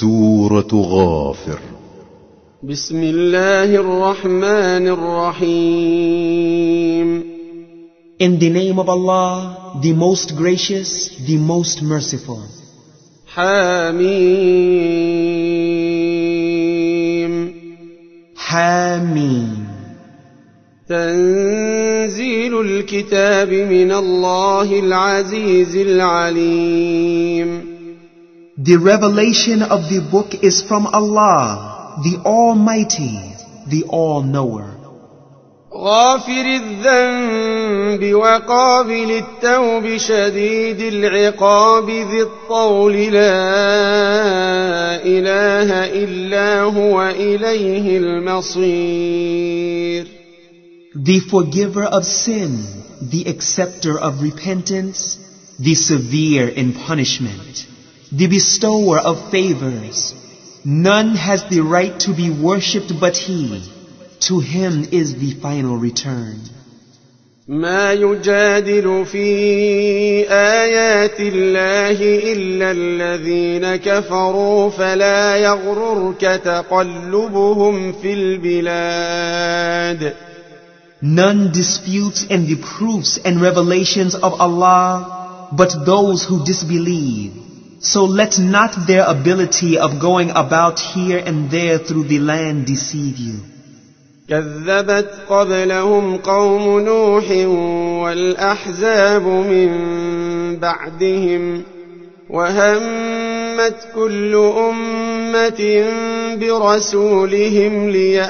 سورة غافر. بسم الله الرحمن الرحيم. In the name of Allah, the most gracious, the most merciful. حميم. حميم. تنزيل الكتاب من الله العزيز العليم. The revelation of the book is from Allah, the Almighty, the All-Knower. غافر الذنب وقابل التوب شديد العقاب ذي الطول لا إله إلا هو إليه المصير. The forgiver of sin, the acceptor of repentance, the severe in punishment, the bestower of favors. None has the right to be worshipped but He. To Him is the final return. ما يجادل في آيات الله إلا الذين كفروا فلا يغررك تقلبهم في البلاد. None disputes in the proofs and revelations of Allah but those who disbelieve. So let not their ability of going about here and there through the land deceive you. كذبت قبلهم قوم نوح والأحزاب من بعدهم وهمت كل أمة برسولهم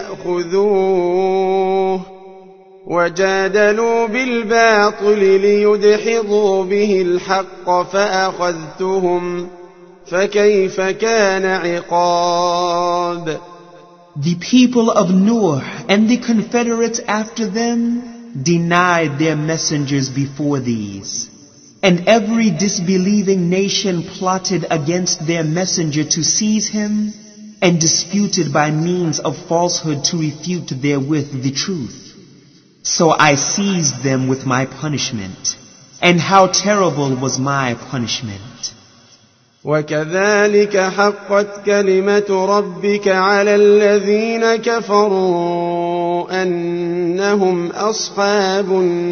ليأخذوه وجادلوا بالباطل ليدحضوا به الحق فأخذتهم فكيف كان عقاب. The people of Noah and the confederates after them denied their messengers before these, and every disbelieving nation plotted against their messenger to seize him and disputed by means of falsehood to refute therewith the truth. So I seized them with my punishment, and how terrible was my punishment. وكذلك حقت كلمة ربك على الذين كفروا أنهم أصحاب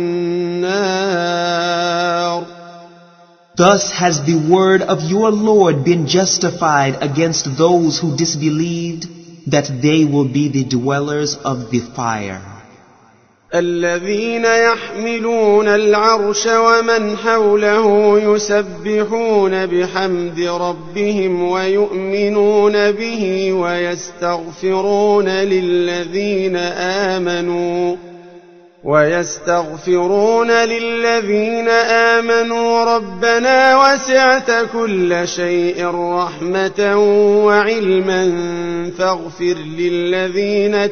النار. Thus has the word of your Lord been justified against those who disbelieved, that they will be the dwellers of the fire. الذين يحملون العرش ومن حوله يسبحون بحمد ربهم ويؤمنون به ويستغفرون للذين آمنوا ربنا وسعت كل شيء رحمة وعلما فاغفر للذين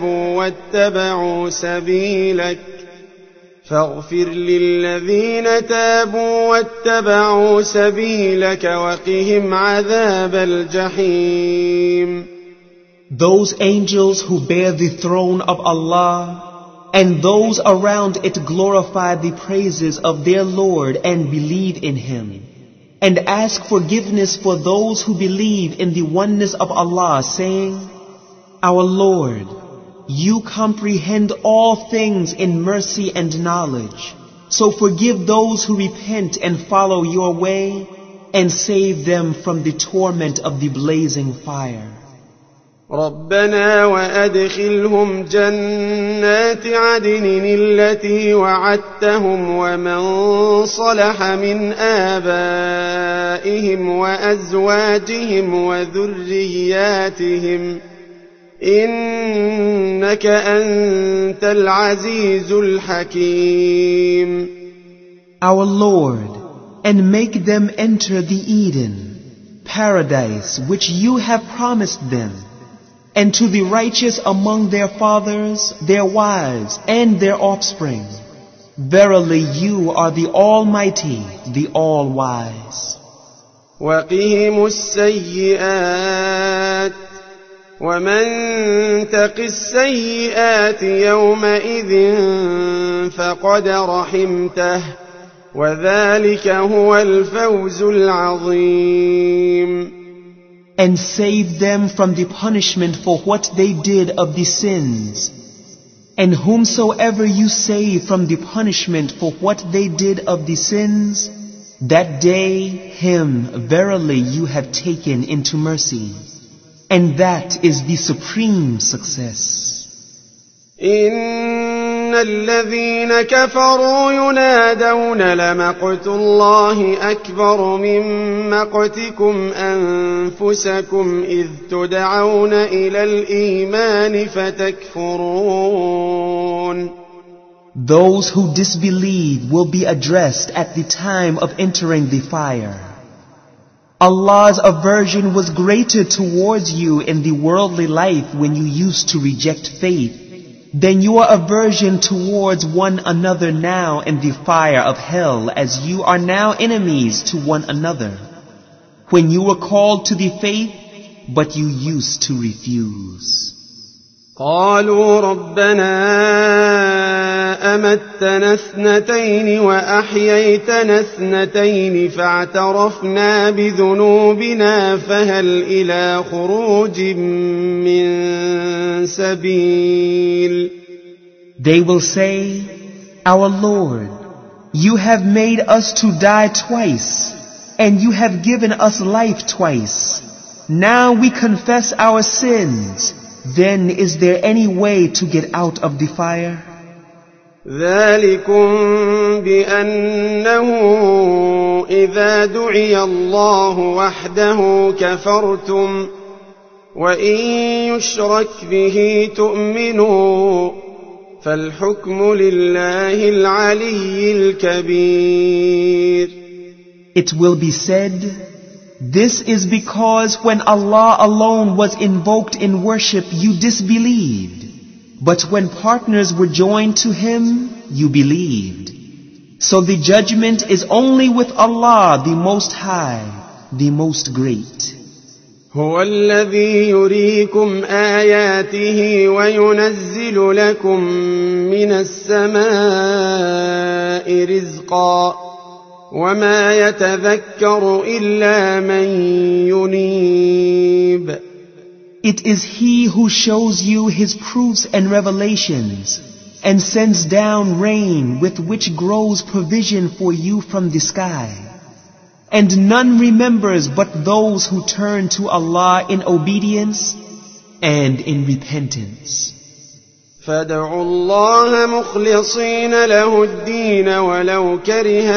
تابوا واتبعوا سبيلك وقهم عذاب الجحيم. Those angels who bear the throne of Allah and those around it glorify the praises of their Lord and believe in Him, and ask forgiveness for those who believe in the oneness of Allah, saying, Our Lord, You comprehend all things in mercy and knowledge, so forgive those who repent and follow Your way, and save them from the torment of the blazing fire. ربنا وأدخلهم جنات عدن التي وعدتهم ومن صلح من آبائهم وأزواجهم وذرياتهم إنك أنت العزيز الحكيم. Our Lord, and make them enter the Eden, paradise which You have promised them, and to the righteous among their fathers, their wives, and their offspring. Verily You are the Almighty, the All-Wise. وقهم السيئات ومن تق السيئات يومئذ فقد رحمته وذلك هو الفوز العظيم. and save them from the punishment for what they did of the sins. And whomsoever you save from the punishment for what they did of the sins, that day him verily you have taken into mercy. And that is the supreme success. إن الذين كفروا ينادون لمقت الله أكبر من مقتكم أنفسكم إذ تدعون إلى الإيمان فتكفرون. Those who disbelieve will be addressed at the time of entering the fire. Allah's aversion was greater towards you in the worldly life when you used to reject faith than your aversion towards one another now in the fire of hell, as you are now enemies to one another, when you were called to the faith, but you used to refuse. قالوا ربنا أمتنا اثنتين وأحييتنا اثنتين فاعترفنا بذنوبنا فهل إلى خروج من سبيل. They will say, Our Lord, you have made us to die twice, and you have given us life twice. Now we confess our sins. Then is there any way to get out of the fire? ذلكم بأنه إذا دعي الله وحده كفرتم وإن يشرك به تؤمنوا فالحكم لله العلي الكبير. It will be said, this is because when Allah alone was invoked in worship, you disbelieved. But when partners were joined to Him, you believed. So the judgment is only with Allah, the Most High, the Most Great. هو الذي يريكم آياته وينزل لكم من السماء رزقا وما يتذكر إلا من ينيب. It is He who shows you His proofs and revelations and sends down rain with which grows provision for you from the sky. And none remembers but those who turn to Allah in obedience and in repentance. فادعوا الله مخلصين له الدين ولو كره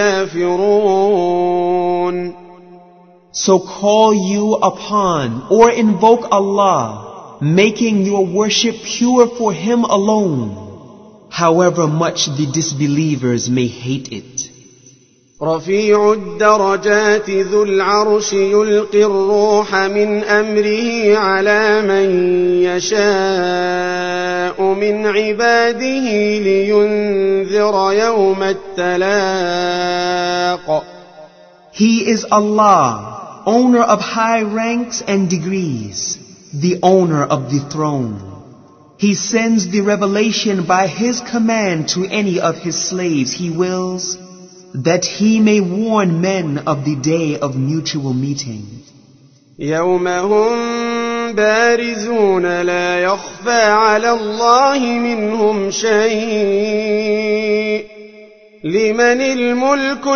الكافرون. So call you upon or invoke Allah, making your worship pure for Him alone, however much the disbelievers may hate it. رفيع الدرجات ذو العرش يلقي الروح من أمره على من يشاء من عباده لينذر يوم التلاق. He is Allah, owner of high ranks and degrees, the owner of the throne. He sends the revelation by His command to any of His slaves He wills, that He may warn men of the day of mutual meeting. يوم هم بارزون لا يخفى على الله منهم شيء لمن الملك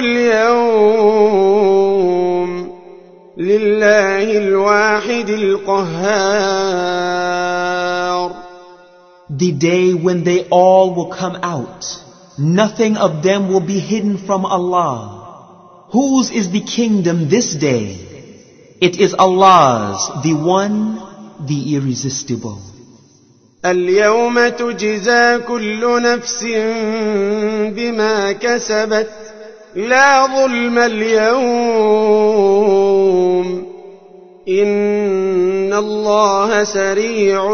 اليوم لله الواحد القهار. The day when they all will come out, nothing of them will be hidden from Allah. Whose is the kingdom this day? It is Allah's, the one, the irresistible. اليوم تجزى كل نفس بما كسبت لا ظلم اليوم إن الله سريع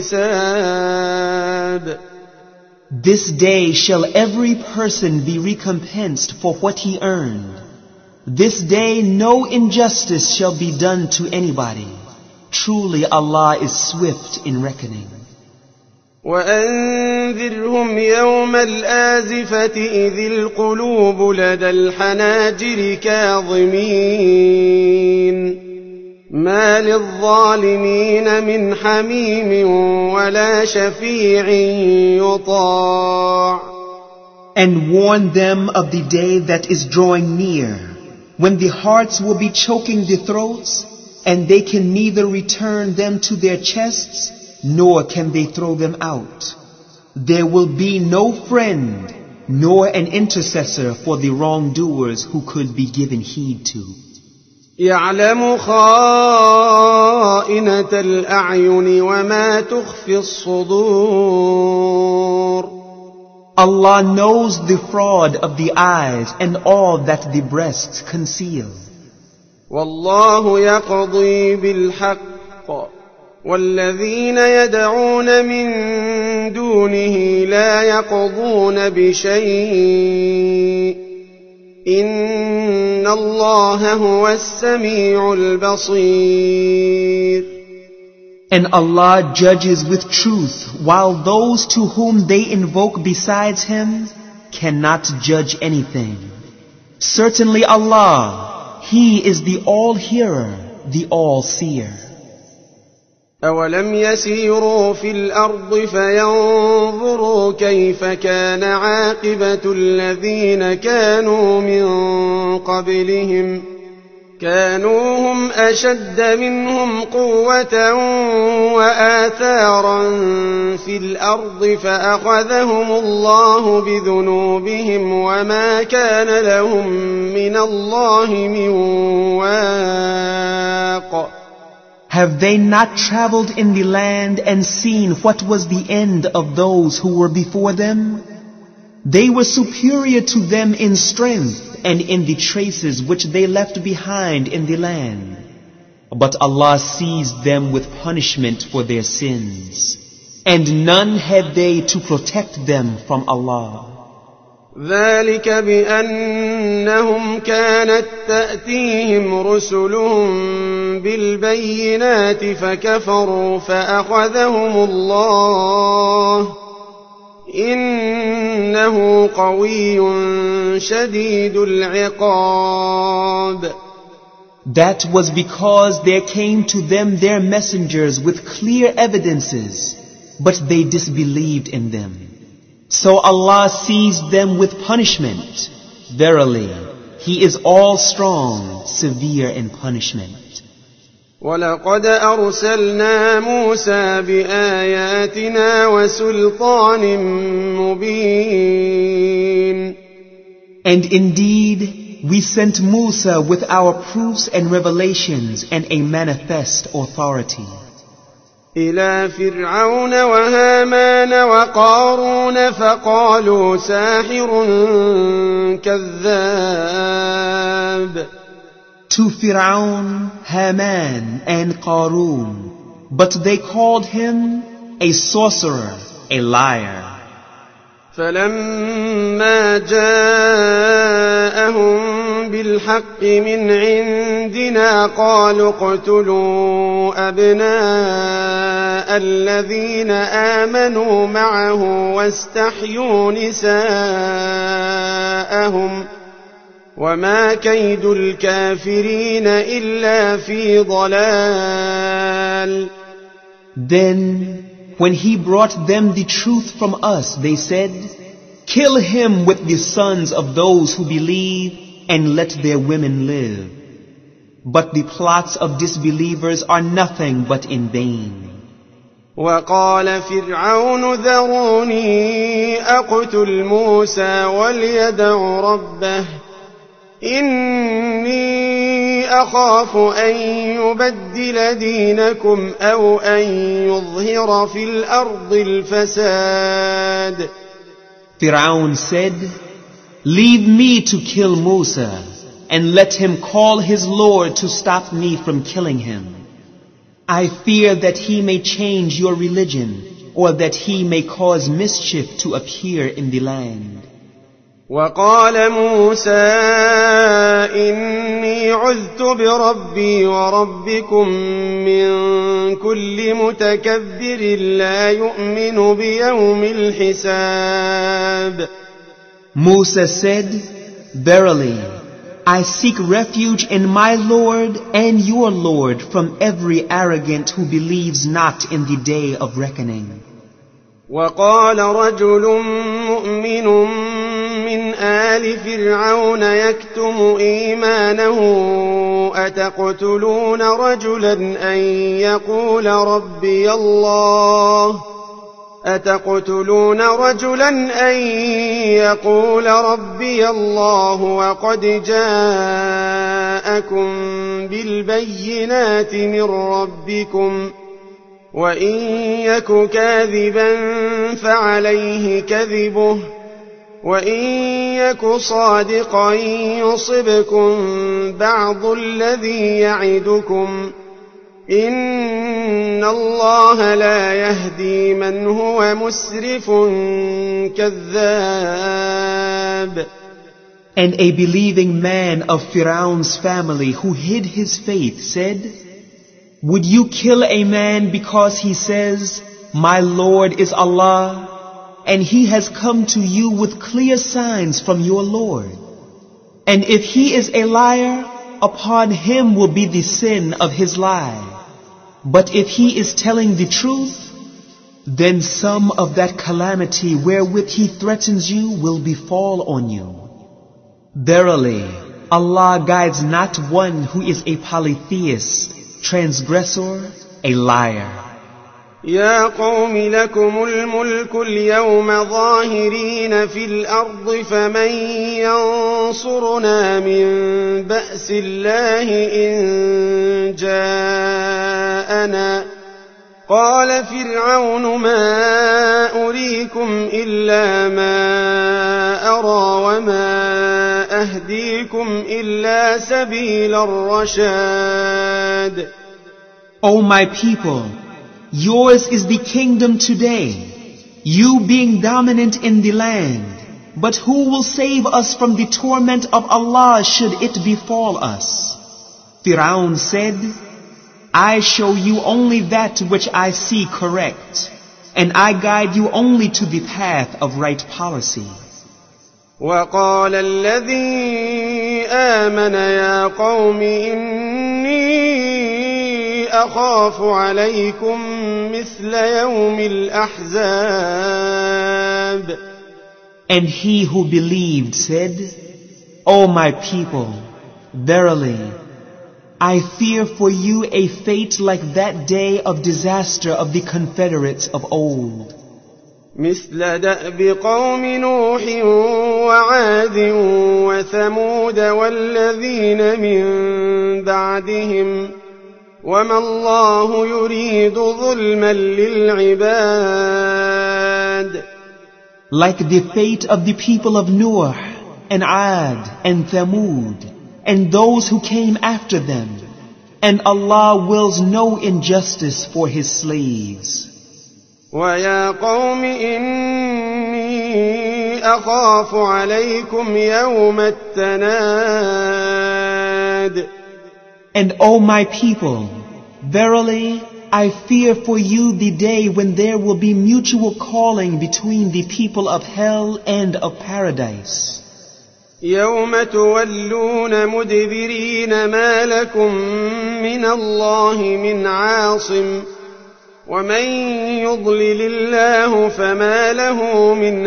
الحساب. This day shall every person be recompensed for what he earned. This day no injustice shall be done to anybody. Truly Allah is swift in reckoning. وأنذرهم يوم الآزفة إذ القلوب لدى الحناجر كاظمين ما للظالمين من حميم ولا شفيع يطاع. And warn them of the day that is drawing near, when the hearts will be choking the throats, and they can neither return them to their chests, nor can they throw them out. There will be no friend, nor an intercessor for the wrongdoers who could be given heed to. يعلم خائنة الأعين وما تخفي الصدور. Allah knows the fraud of the eyes and all that the breasts conceal. والله يقضي بالحق والذين يدعون من دونه لا يقضون بشيء إن الله هو السميع البصير. And Allah judges with truth, while those to whom they invoke besides Him cannot judge anything. Certainly Allah, He is the all-hearer, the all-seer. أولم يسيروا في الأرض فينظروا كيف كان عاقبة الذين كانوا من قبلهم كانوا هم أشد منهم قوة وآثارا في الأرض فأخذهم الله بذنوبهم وما كان لهم من الله من واق. Have they not traveled in the land and seen what was the end of those who were before them? They were superior to them in strength and in the traces which they left behind in the land. But Allah seized them with punishment for their sins, and none had they to protect them from Allah. ذلك بأنهم كانت تأتيهم رسلهم بالبينات فكفروا فأخذهم الله إنه قوي شديد العقاب. That was because there came to them their messengers with clear evidences, but they disbelieved in them. So Allah seized them with punishment. Verily, He is all strong, severe in punishment. وَلَقَدْ أَرْسَلْنَا مُوسَى بِآيَاتِنَا وَسُلْطَانٍ مُبِينٍ. And indeed, we sent Musa with our proofs and revelations and a manifest authority. إلى فرعون وهامان وقارون فقالوا ساحر كذاب. To Fir'aun, Haman, and Qarun, but they called him a sorcerer, a liar. فلما جاءهم بالحق من عندنا قالوا اقتلوا أبناء الذين آمنوا معه واستحيوا نساءهم وما كيد الكافرين إلا في ضلال. Then, when he brought them the truth from us, they said, "Kill him with the sons of those who believe and let their women live." But the plots of disbelievers are nothing but in vain. وقال فرعون ذروني أقتل موسى وليدع ربه إني أخاف أن يبدل دينكم أو أن يظهر في الأرض الفساد. Fir'aun said, "Leave me to kill Musa, and let him call his Lord to stop me from killing him. I fear that he may change your religion, or that he may cause mischief to appear in the land." وقال موسى إني عذت بربي وربكم من كل متكبر لا يؤمن بيوم الحساب. Musa said, "Verily, I seek refuge in my Lord and your Lord from every arrogant who believes not in the day of reckoning. وقال رجل مؤمن من آل فرعون يكتم إيمانه أتقتلون رجلا أن يقول ربي الله وقد جاءكم بالبينات من ربكم وإن يك كاذبا فعليه كذبه وإن يك صادقا يصبكم بعض الذي يعدكم إن الله لا يهدي من هو مسرف كذاب. And a believing man of Firaun's family who hid his faith said, would you kill a man because he says, my Lord is Allah, and he has come to you with clear signs from your Lord? And if he is a liar, upon him will be the sin of his lie. But if he is telling the truth, then some of that calamity wherewith he threatens you will befall on you. Verily, Allah guides not one who is a polytheist, transgressor, a liar. يا قوم لكم الملك اليوم ظاهرين في الأرض فمن ينصرنا من بأس الله إن جاءنا قال فرعون ما أريكم إلا ما أرى وما أهديكم إلا سبيل الرشاد. O my people, yours is the kingdom today, you being dominant in the land. But who will save us from the torment of Allah should it befall us? Firaun said, I show you only that which I see correct, and I guide you only to the path of right policy. وقال الذي آمن يا قوم إني أخاف عليكم مثل يوم الأحزاب. And he who believed said, O my people, verily, I fear for you a fate like that day of disaster of the confederates of old. مثل دأب قوم نوح وعاد وثمود والذين من بعدهم وما الله يريد ظلما للعباد. Like the fate of the people of Noah and Ad and Thamud and those who came after them, and Allah wills no injustice for His slaves. ويا قوم إني أخاف عليكم يوم التناد. And O my people, verily I fear for you the day when there will be mutual calling between the people of hell and of paradise. يوم تولون مدبرين ما لكم من الله من عاصم ومن يضلل الله فما له من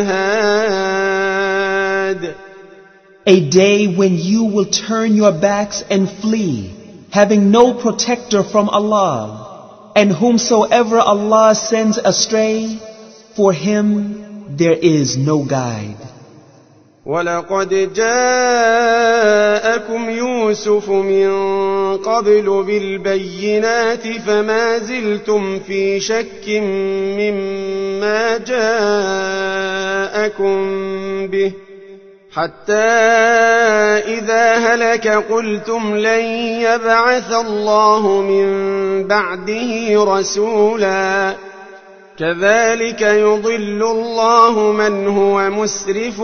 هاد. A day when you will turn your backs and flee, having no protector from Allah, and whomsoever Allah sends astray, for him there is no guide. وَلَقَدْ جَاءَكُمْ يُوسُفُ مِنْ قَبْلُ بِالْبَيِّنَاتِ فَمَا زِلْتُمْ فِي شَكٍّ مِّمَّا جَاءَكُمْ بِهِ حَتَّى إِذَا هَلَكَ قُلْتُمْ لَنْ يَبْعَثَ اللَّهُ مِنْ بَعْدِهِ رَسُولًا كذلك يضل الله من هو مسرف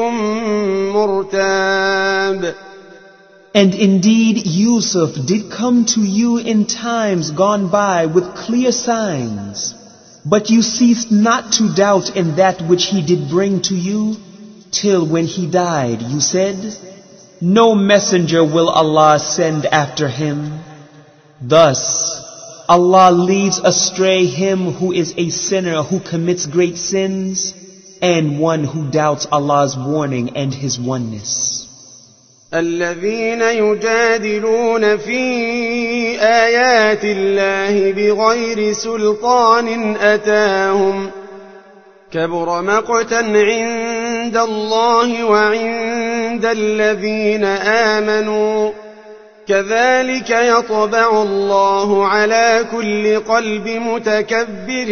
مرتاب. And indeed Yusuf did come to you in times gone by with clear signs, but you ceased not to doubt in that which he did bring to you, till when he died you said, no messenger will Allah send after him. Thus, Allah leads astray him who is a sinner who commits great sins, and one who doubts Allah's warning and His oneness. الذين يجادلون في آيات الله بغير سلطان أتاهم كبر مقتا عند الله وعند الذين آمنوا كذلك يطبع الله على كل قلب متكبر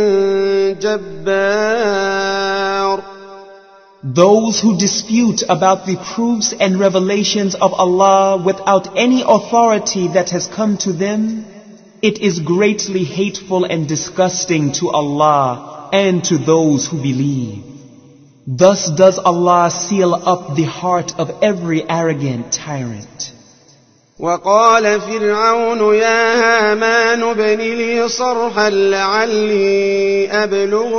جبار. Those who dispute about the proofs and revelations of Allah without any authority that has come to them, it is greatly hateful and disgusting to Allah and to those who believe. Thus does Allah seal up the heart of every arrogant tyrant. وقال فرعون يا هامان ابن لي صرحا لعلي أبلغ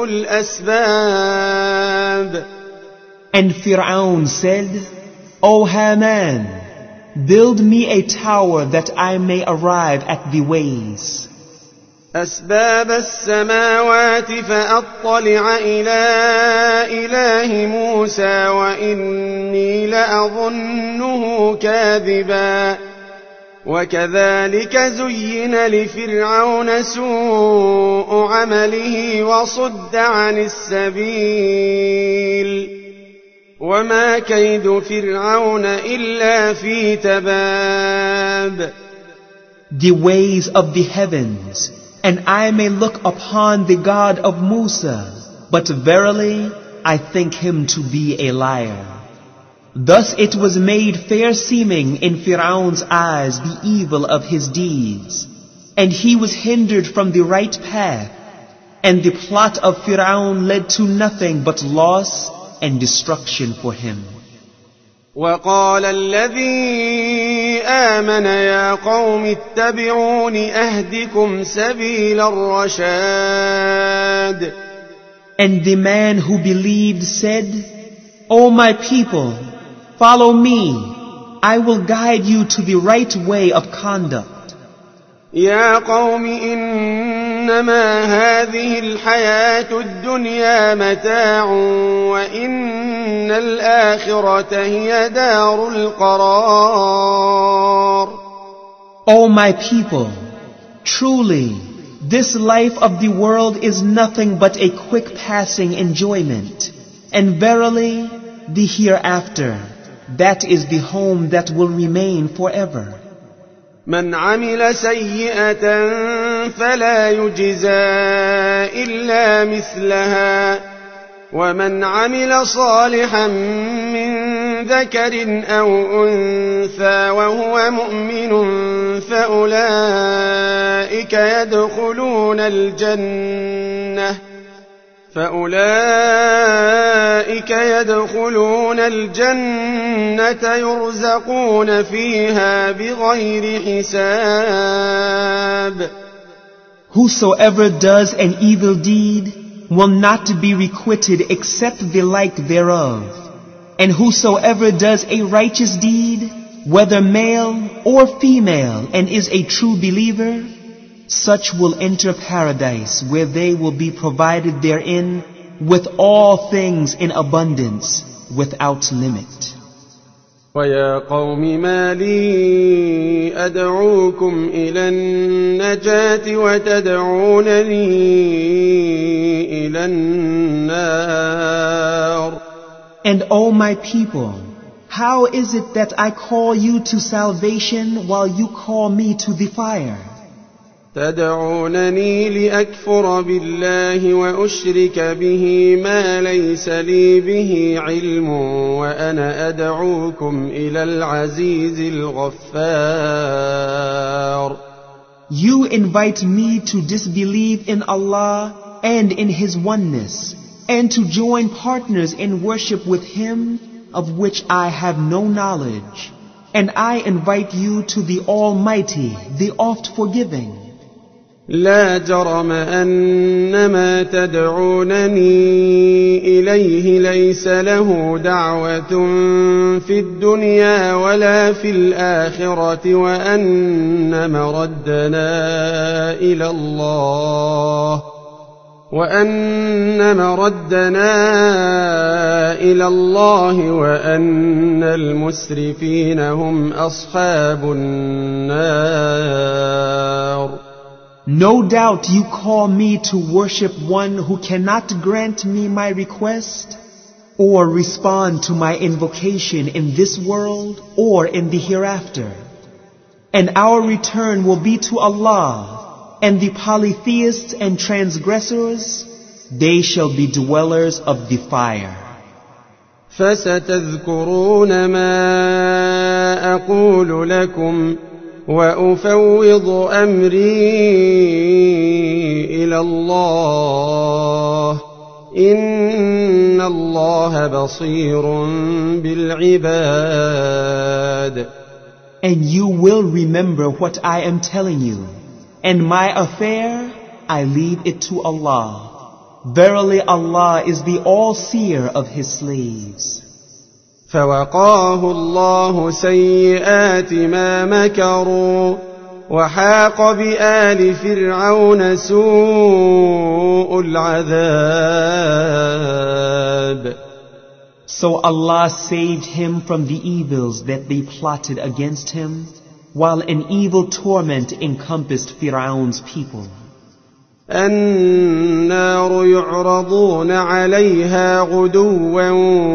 الأسباب. And Fir'aun said, O Haman, build me a tower that I may arrive at the ways. أسباب السماوات فأطلع إلى إله موسى وإني لأظنه كاذبا. وكذلك زين لفرعون سوء عمله وصد عن السبيل وما كيد فرعون إلا في تباب. The ways of the heavens, and I may look upon the God of Musa, but verily I think him to be a liar. Thus it was made fair-seeming in Fir'aun's eyes the evil of his deeds, and he was hindered from the right path, and the plot of Fir'aun led to nothing but loss and destruction for him. وقال الذي آمن يا قوم اتبعون أهدكم سبيل الرشاد. And the man who believed said, O my people, follow me, I will guide you to the right way of conduct. يا قوم إنما هذه الحياة الدنيا متاع وإن الآخرة هي دار القرار. O my people, truly, this life of the world is nothing but a quick passing enjoyment, and verily, the hereafter, that is the home that will remain forever. من عمل سيئة فلا يجزى إلا مثلها ومن عمل صالحا من ذكر أو أنثى وهو مؤمن فأولئك يدخلون الجنة يرزقون فيها بغير حساب. Whosoever does an evil deed will not be requited except the like thereof. And whosoever does a righteous deed, whether male or female, and is a true believer, such will enter paradise, where they will be provided therein with all things in abundance, without limit. وَيَا قَوْمِ مَا لِي أَدْعُوكُمْ إِلَى النَّجَاةِ وَتَدْعُونَنِي إِلَى النَّارِ. And O my people, how is it that I call you to salvation while you call me to the fire? تدعونني لأكفر بالله وأشرك به ما ليس لي به علم وأنا أدعوكم إلى العزيز الغفار. You invite me to disbelieve in Allah and in His oneness, and to join partners in worship with Him of which I have no knowledge. And I invite you to the Almighty, the oft forgiving. لا جرم أن ما تدعونني إليه ليس له دعوة في الدنيا ولا في الآخرة وأن مردنا إلى الله وأن المسرفين هم أصحاب النار. No doubt you call me to worship one who cannot grant me my request or respond to my invocation in this world or in the hereafter. And our return will be to Allah, and the polytheists and transgressors, they shall be dwellers of the fire. فستذكرون ما أقول لكم وأفوض أمري إلى الله إن الله بصير بالعباد. And you will remember what I am telling you, and my affair I leave it to Allah. Verily Allah is the all-seer of His slaves. فوقاه الله سيئات ما مكروا وحاق بآل فرعون سوء العذاب. So Allah saved him from the evils that they plotted against him, while an evil torment encompassed Fir'aun's people. النار يعرضون عليها غدوا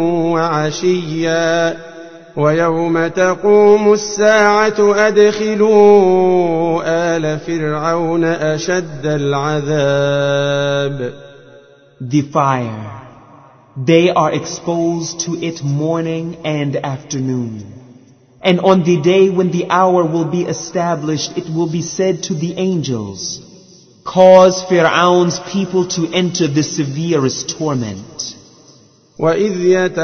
وعشيا ويوم تقوم الساعة أدخلوا آل فرعون أشد العذاب. The fire, they are exposed to it morning and afternoon. And on the day when the hour will be established, it will be said to the angels, cause Fir'aun's people to enter the severest torment. وَإِذْ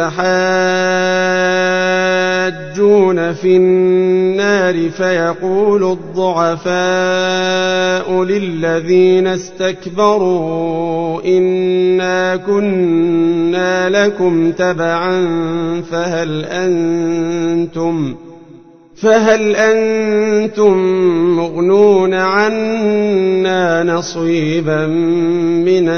يَتَحَاجُّونَ فِي النَّارِ فَيَقُولُ الضُّعَفَاءُ لِلَّذِينَ اسْتَكْبَرُوا إِنَّا كُنَّا لَكُمْ تَبَعًا فهل أنتم مغنون عنا نصيبا من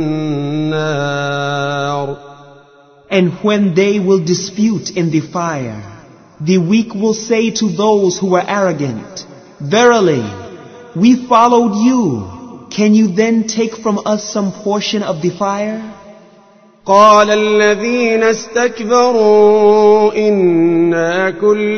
النار. And when they will dispute in the fire, the weak will say to those who were arrogant, verily, we followed you. Can you then take from us some portion of the fire? قال الذين استكبروا إنا كل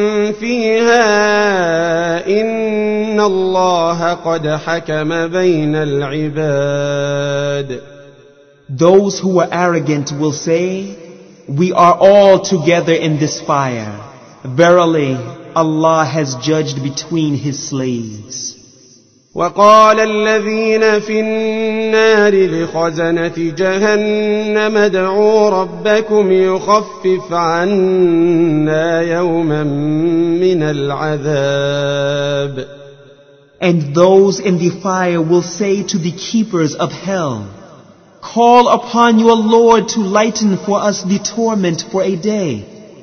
فيها إن الله قد حكم بين العباد. Those who were arrogant will say, we are all together in this fire. Verily, Allah has judged between His slaves. وقال الذين في النار لخزنة جهنم ادعوا ربكم يخفف عنا يوما من العذاب. And those in the fire will say to the keepers of hell, call upon your Lord to lighten for us the torment for a day.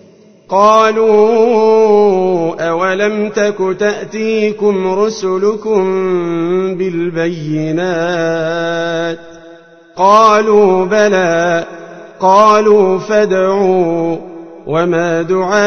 قالوا أولم تك تأتيكم رسلكم بالبينات قالوا بلى قالوا فادعوا وما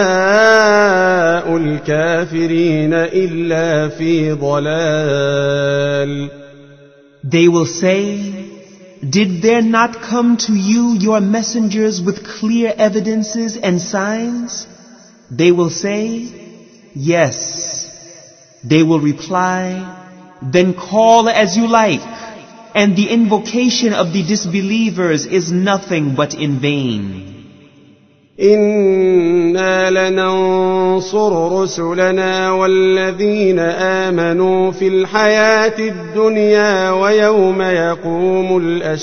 دعاء الكافرين إلا في ضلال. They will say, did there not come to you your messengers with clear evidences and signs? They will say, yes. They will reply, then call as you like, and the invocation of the disbelievers is nothing but in vain. إنا لننصر رسلنا والذين آمنوا في الحياة الدنيا ويوم يقوم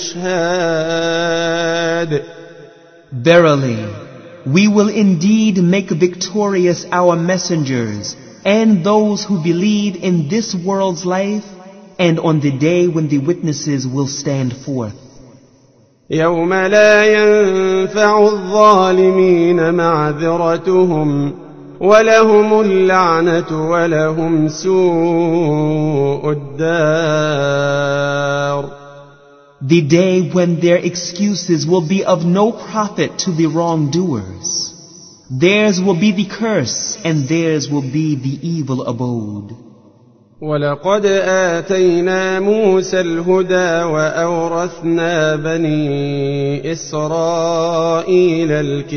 الأشهاد. Verily, we will indeed make victorious our messengers and those who believe in this world's life and on the day when the witnesses will stand forth. يوم لا ينفع الظالمين معذرتهم ولهم اللعنة ولهم سوء الدار. The day when their excuses will be of no profit to the wrongdoers. Theirs will be the curse and theirs will be the evil abode. ولقد آتينا موسى الهدى وأورثنا بني إسرائيل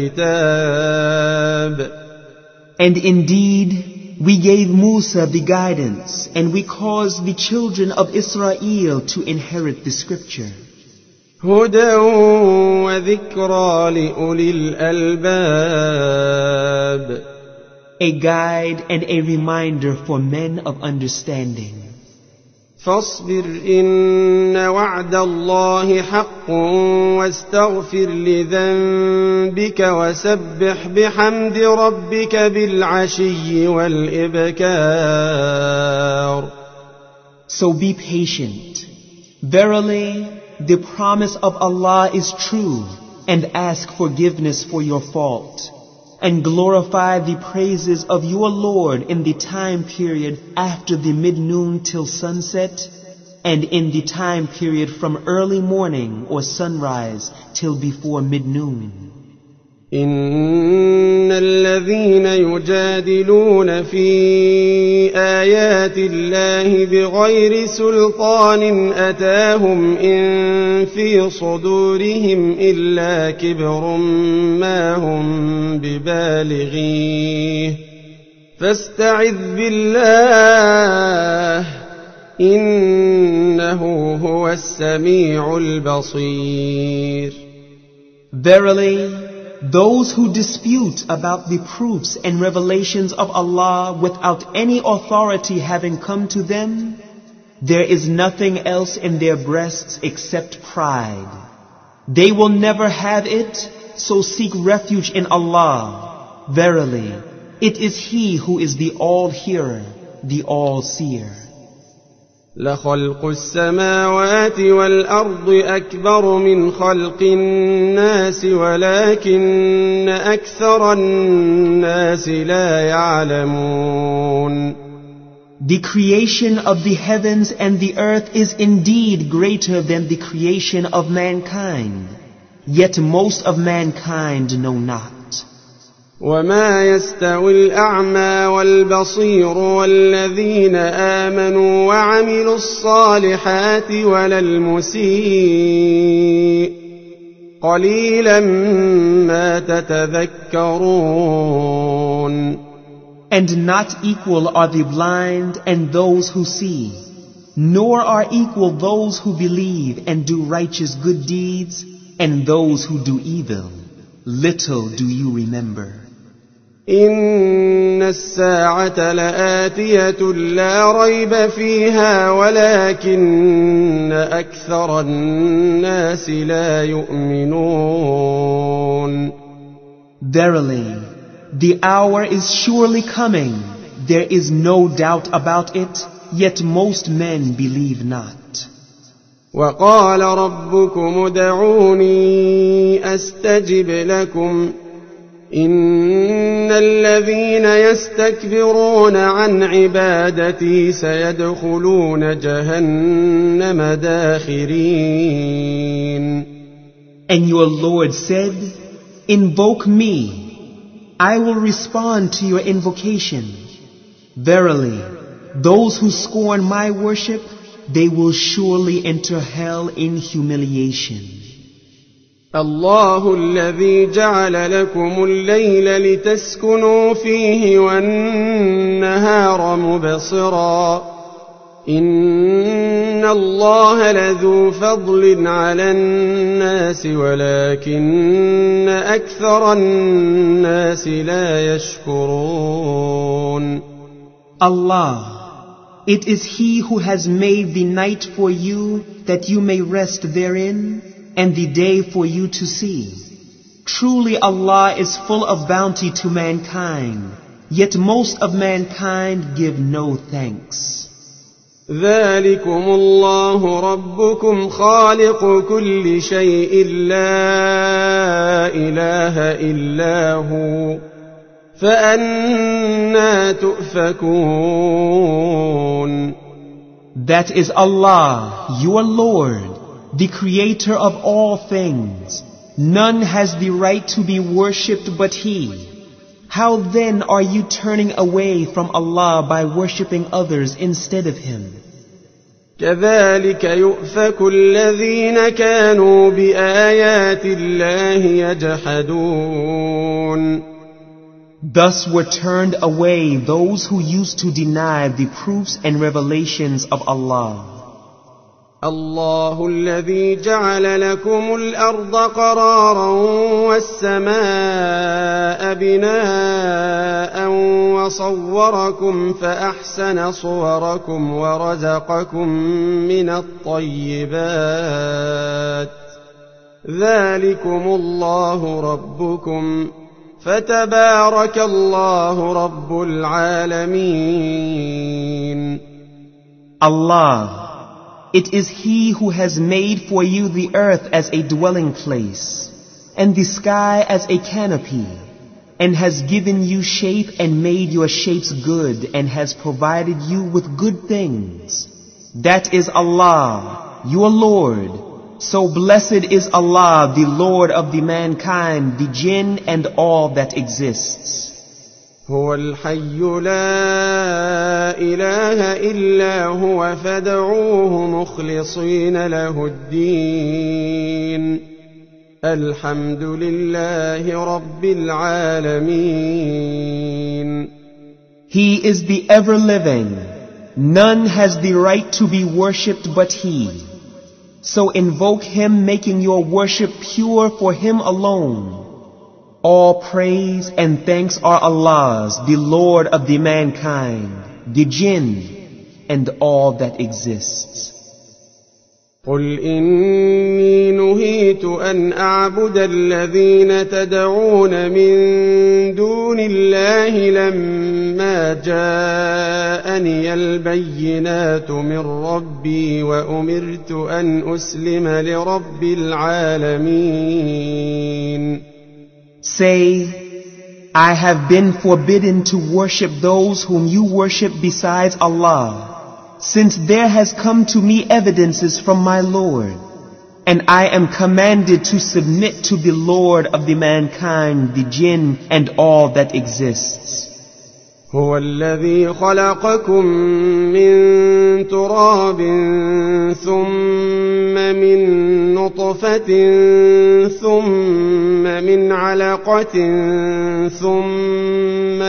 الكتاب. And indeed, we gave Musa the guidance, and we caused the children of Israel to inherit the scripture. هدى وذكرى لأولي الألباب. A guide and a reminder for men of understanding. فاصبر إن وعد الله حق واستغفر لذنبك وسبح بحمد ربك بالعشي والإبكار. So be patient. Verily, the promise of Allah is true, and ask forgiveness for your fault. And glorify the praises of your Lord in the time period after the mid-noon till sunset, and in the time period from early morning or sunrise till before mid-noon. إن الذين يجادلون في آيات الله بغير سلطان أتاهم إن في صدورهم إلا كبر ما هم ببالغيه فاستعذ بالله إنه هو السميع البصير. Verily, those who dispute about the proofs and revelations of Allah without any authority having come to them, there is nothing else in their breasts except pride. They will never have it, so seek refuge in Allah. Verily, it is He who is the All-Hearer, the All-Seer. لخلق السماوات والأرض أكبر من خلق الناس ولكن أكثر الناس لا يعلمون. The creation of the heavens and the earth is indeed greater than the creation of mankind, yet most of mankind know not. وما يستوي الأعمى والبصير والذين آمنوا وعملوا الصالحات ولا المسيء قليلا ما تتذكرون. And not equal are the blind and those who see, nor are equal those who believe and do righteous good deeds and those who do evil. Little do you remember. إن الساعة لآتية لا ريب فيها ولكن أكثر الناس لا يؤمنون. Verily, the hour is surely coming. There is no doubt about it, yet most men believe not. وقال ربكم ادعوني أستجب لكم إن الذين يستكبرون عن عبادتي سيدخلون جهنم داخرين. And your Lord said, invoke me. I will respond to your invocation. Verily, those who scorn my worship, they will surely enter hell in humiliation. الله الذي جعل لكم الليل لتسكنوا فيه والنهار مبصرا إن الله لذو فضل على الناس ولكن أكثر الناس لا يشكرون. Allah, it is He who has made the night for you that you may rest therein, and the day for you to see. Truly Allah is full of bounty to mankind, yet most of mankind give no thanks. ذلكم الله ربكم خالق كل شيء لا إله إلا هو فأنى تؤفكون. That is Allah, your Lord, the creator of all things. None has the right to be worshipped but He. How then are you turning away from Allah by worshipping others instead of Him? كذلك يؤفك الذين كانوا بآيات الله يجحدون. Thus were turned away those who used to deny the proofs and revelations of Allah. الله الذي جعل لكم الأرض قرارا والسماء بناء وصوركم فأحسن صوركم ورزقكم من الطيبات. ذلكم الله ربكم فتبارك الله رب العالمين. Allah, it is He who has made for you the earth as a dwelling place, and the sky as a canopy, and has given you shape and made your shapes good, and has provided you with good things. That is Allah, your Lord. So blessed is Allah, the Lord of the mankind, the jinn, and all that exists. هو الحي لا إله إلا هو فادعوه مخلصين له الدين. الحمد لله رب العالمين. He is the ever-living. None has the right to be worshipped but He. So invoke Him, making your worship pure for Him alone. All praise and thanks are Allah's, the Lord of the mankind, the jinn, and all that exists. قل إني نهيت أن أعبد الذين تدعون من دون الله لما جاءني البينات من ربي وأمرت أن أسلم لرب العالمين. Say, I have been forbidden to worship those whom you worship besides Allah, since there has come to me evidences from my Lord, and I am commanded to submit to the Lord of the mankind, the jinn, and all that exists. هو الذي خلقكم من تراب ثم من نطفة ثم من علقة ثم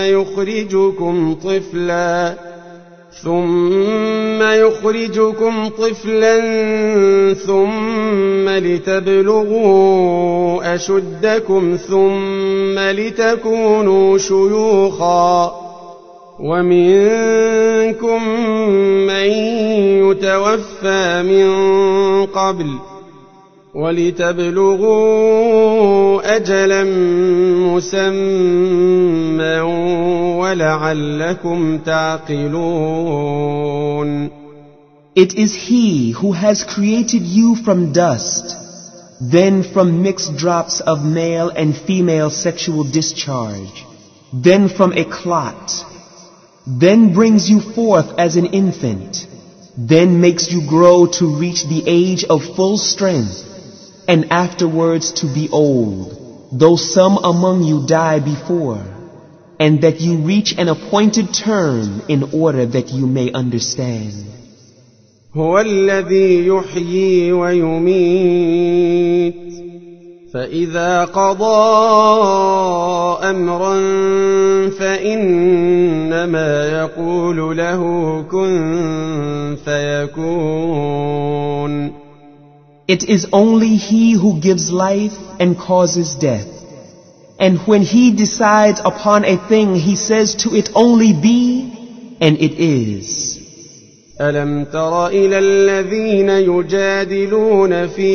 يخرجكم طفلا ثم لتبلغوا أشدكم ثم لتكونوا شيوخا ومنكم من يتوفى من قبل ولتبلغوا أجلا مسمى ولعلكم تعقلون. It is He who has created you from dust, then from mixed drops of male and female sexual discharge, then from a clot, then brings you forth as an infant, then makes you grow to reach the age of full strength, and afterwards to be old, though some among you die before, and that you reach an appointed term in order that you may understand. هو الذي يحيي ويميت فإذا قضى أمرا فإنما يقول له كن فيكون. It is only He who gives life and causes death. And when He decides upon a thing, He says to it only be, and it is. ألم تر إلى الذين يجادلون في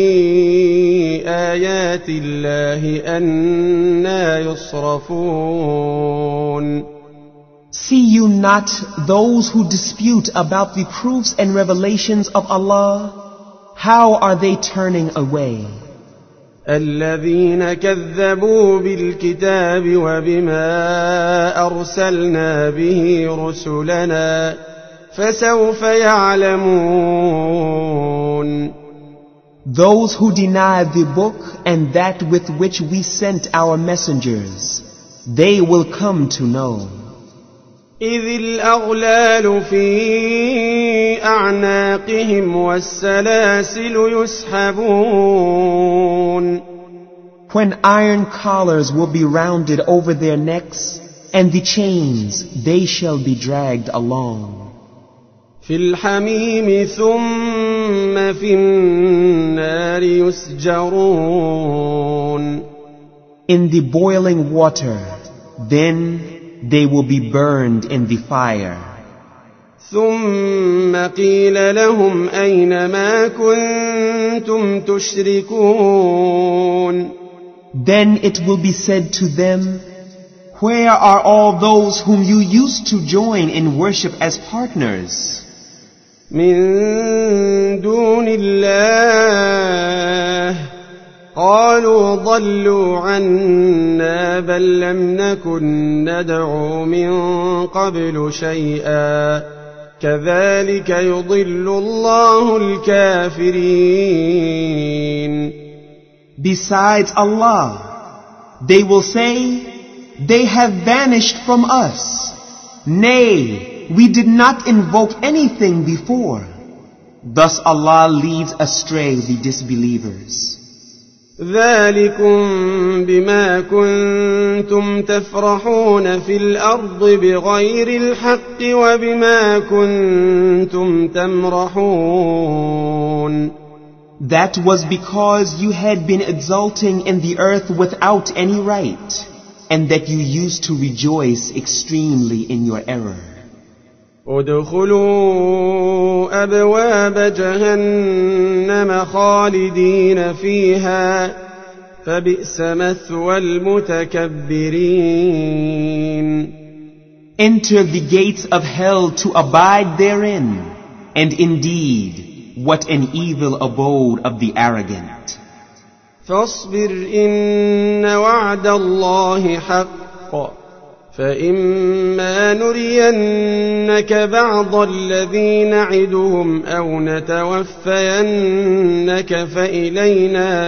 آيات الله أنى يصرفون. See you not those who dispute about the proofs and revelations of Allah? How are they turning away? الذين كذبوا بالكتاب وبما أرسلنا به رسلنا فسوف يعلمون. Those who deny the book and that with which we sent our messengers, they will come to know. إذ الأغلال في أعناقهم والسلاسل يسحبون. When iron collars will be rounded over their necks, and the chains, they shall be dragged along. في الحميم ثم في النار يسجرون. In the boiling water, then they will be burned in the fire. ثم قيل لهم أين ما كنتم تشركون. Then it will be said to them, where are all those whom you used to join in worship as partners? من دون الله قالوا ضلوا عنا بل لم نكن ندعو من قبل شيئا كذلك يضل الله الكافرين. Besides Allah, they will say, they have vanished from us. Nay, we did not invoke anything before. Thus Allah leads astray the disbelievers. ذلكم بما كنتم تفرحون في الأرض بغير الحق وبما كنتم تمرحون. That was because you had been exulting in the earth without any right, and that you used to rejoice extremely in your error. ادخلوا أبواب جهنم خالدين فيها فبئس مثوى المتكبرين. Enter the gates of hell to abide therein, and indeed, what an evil abode of the arrogant. فاصبر إن وعد الله حق فإما نرينك بعض الذي نعدهم أو نتوفينك فإلينا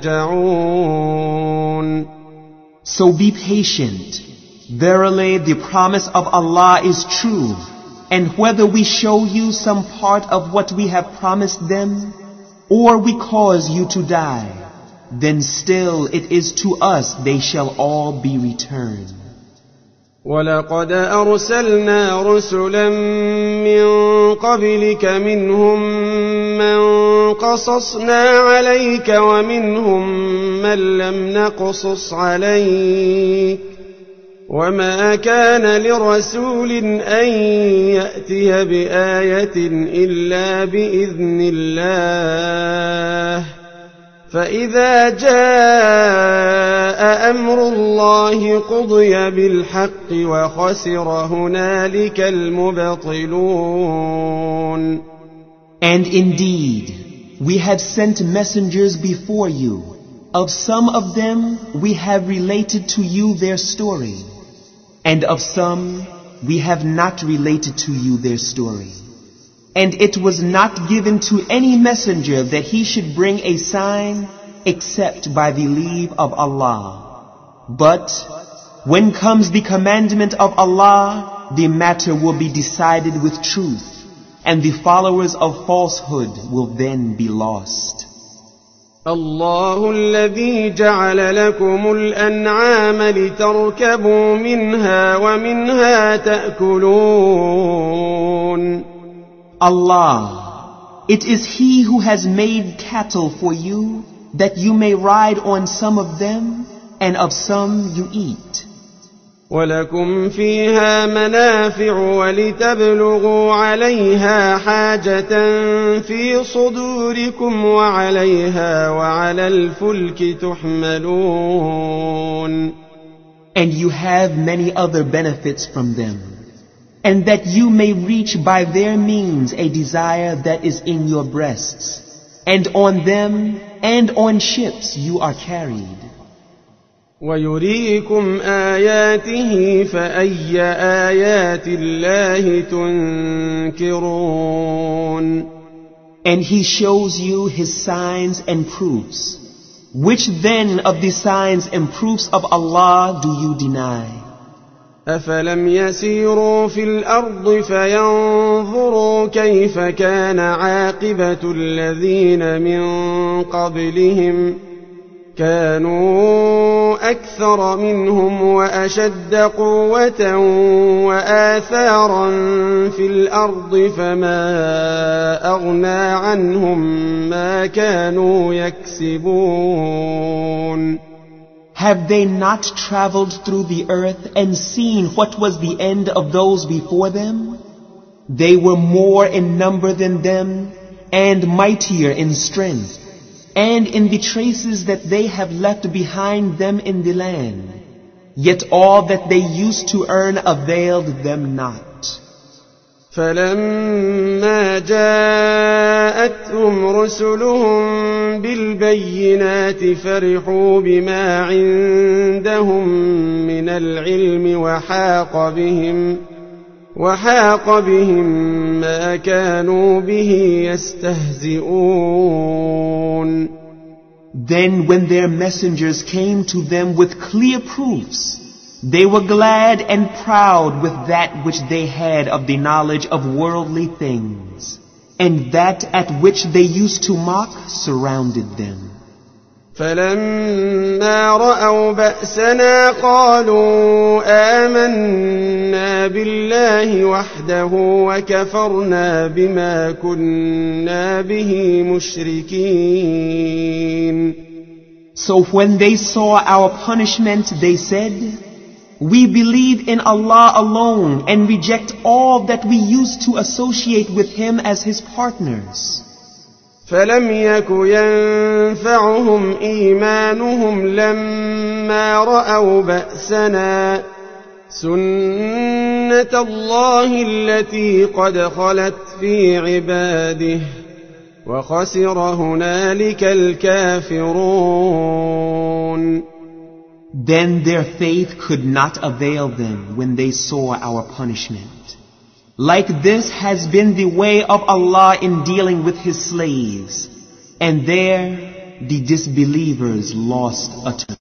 يرجعون. So be patient. Verily the promise of Allah is true, and whether we show you some part of what we have promised them, or we cause you to die, then still it is to us they shall all be returned. ولقد أرسلنا رسلا من قبلك منهم من قصصنا عليك ومنهم من لم نقصص عليك وما كان لرسول أن يأتي بآية إلا بإذن الله فإذا جاء أمر الله قضي بالحق وخسر هنالك المبطلون. And indeed, we have sent messengers before you. Of some of them we have related to you their story, and of some we have not related to you their story. And it was not given to any messenger that he should bring a sign except by the leave of Allah. But when comes the commandment of Allah, the matter will be decided with truth, and the followers of falsehood will then be lost. الله الذي جعل لكم الأنعام لتركبوا منها ومنها تأكلون. Allah, it is He who has made cattle for you, that you may ride on some of them, and of some you eat. ولكم فيها منافع ولتبلغوا عليها حاجة في صدوركم وعليها وعلى الفلك تحملون. And you have many other benefits from them, and that you may reach by their means a desire that is in your breasts. And on them and on ships you are carried. ويريكم آياته فأي آيات الله تنكرون. And he shows you his signs and proofs. Which then of the signs and proofs of Allah do you deny? أفلم يسيروا في الأرض فينظروا كيف كان عاقبة الذين من قبلهم كانوا أكثر منهم وأشد قوة وآثارا في الأرض فما أغنى عنهم ما كانوا يكسبون. Have they not traveled through the earth and seen what was the end of those before them? They were more in number than them and mightier in strength, and in the traces that they have left behind them in the land. Yet all that they used to earn availed them not. فلما جاءتهم رسلهم بالبينات فرحوا بما عندهم من العلم وحاق بهم ما كانوا به يستهزئون. Then when their messengers came to them with clear proofs, they were glad and proud with that which they had of the knowledge of worldly things, and that at which they used to mock surrounded them. فلما رأوا بأسنا قالوا آمنا بالله وحده وكفرنا بما كنا به مشركين. So when they saw our punishment, they said, "We believe in Allah alone and reject all that we used to associate with Him as His partners." فلم يك ينفعهم إيمانهم لما رأوا بأسنا سنة الله التي قد خلت في عباده وخسر هنالك الكافرون. Then their faith could not avail them when they saw our punishment. Like this has been the way of Allah in dealing with His slaves, and there the disbelievers lost utterly.